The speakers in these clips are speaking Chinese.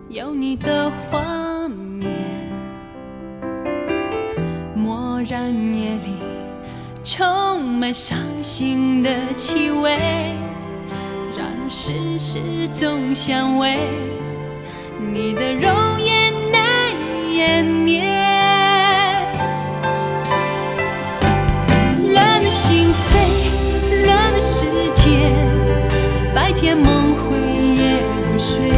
有你的画面，蓦然夜里充满伤心的气味，让人世事总相违，你的容颜难湮灭，乱了心扉，乱了世界，白天梦回夜不睡，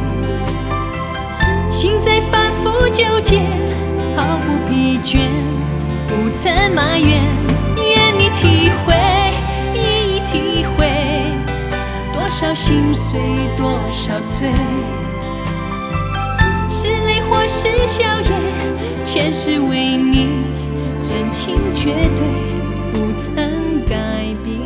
心在反复纠结，毫不疲倦，不曾埋怨，愿你体会，一一体会，多少心碎，多少醉，是泪或是笑颜，全是为你，真情绝对，不曾改变。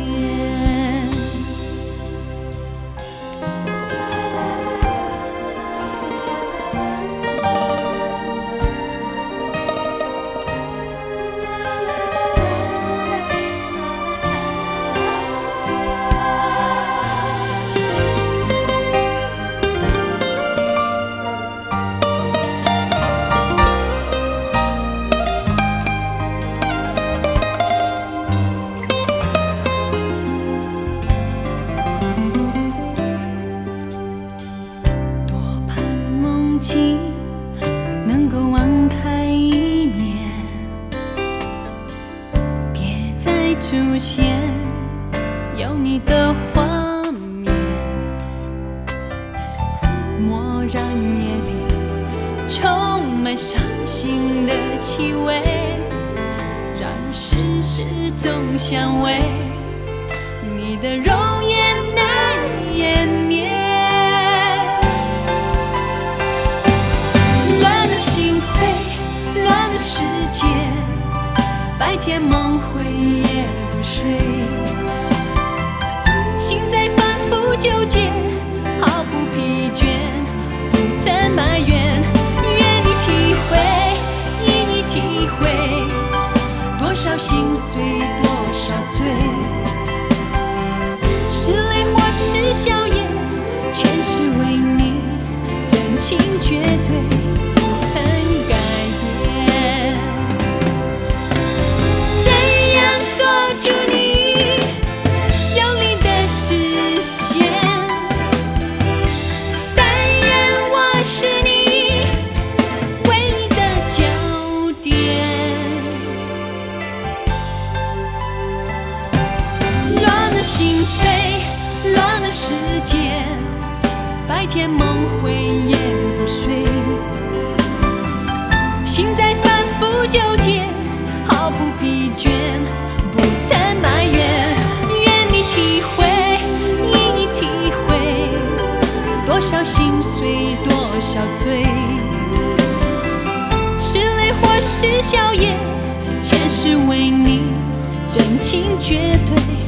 能够网开一面，别再出现有你的画面，蓦然夜里充满伤心的气味，让人世事总相违，你的容颜难湮灭，世界，白天梦回夜不睡，心在反复纠结，毫不疲倦，不曾埋怨，愿你体会，一一体会，多少心碎，多少醉，是泪或是笑颜，全是为你，真情绝对，不曾改变。心扉，乱了世界，白天梦回夜不睡，心在反复纠结，毫不疲倦，不曾埋怨，愿你体会，一一体会，多少心碎，多少醉，是泪或是笑颜，全是为你，真情绝对。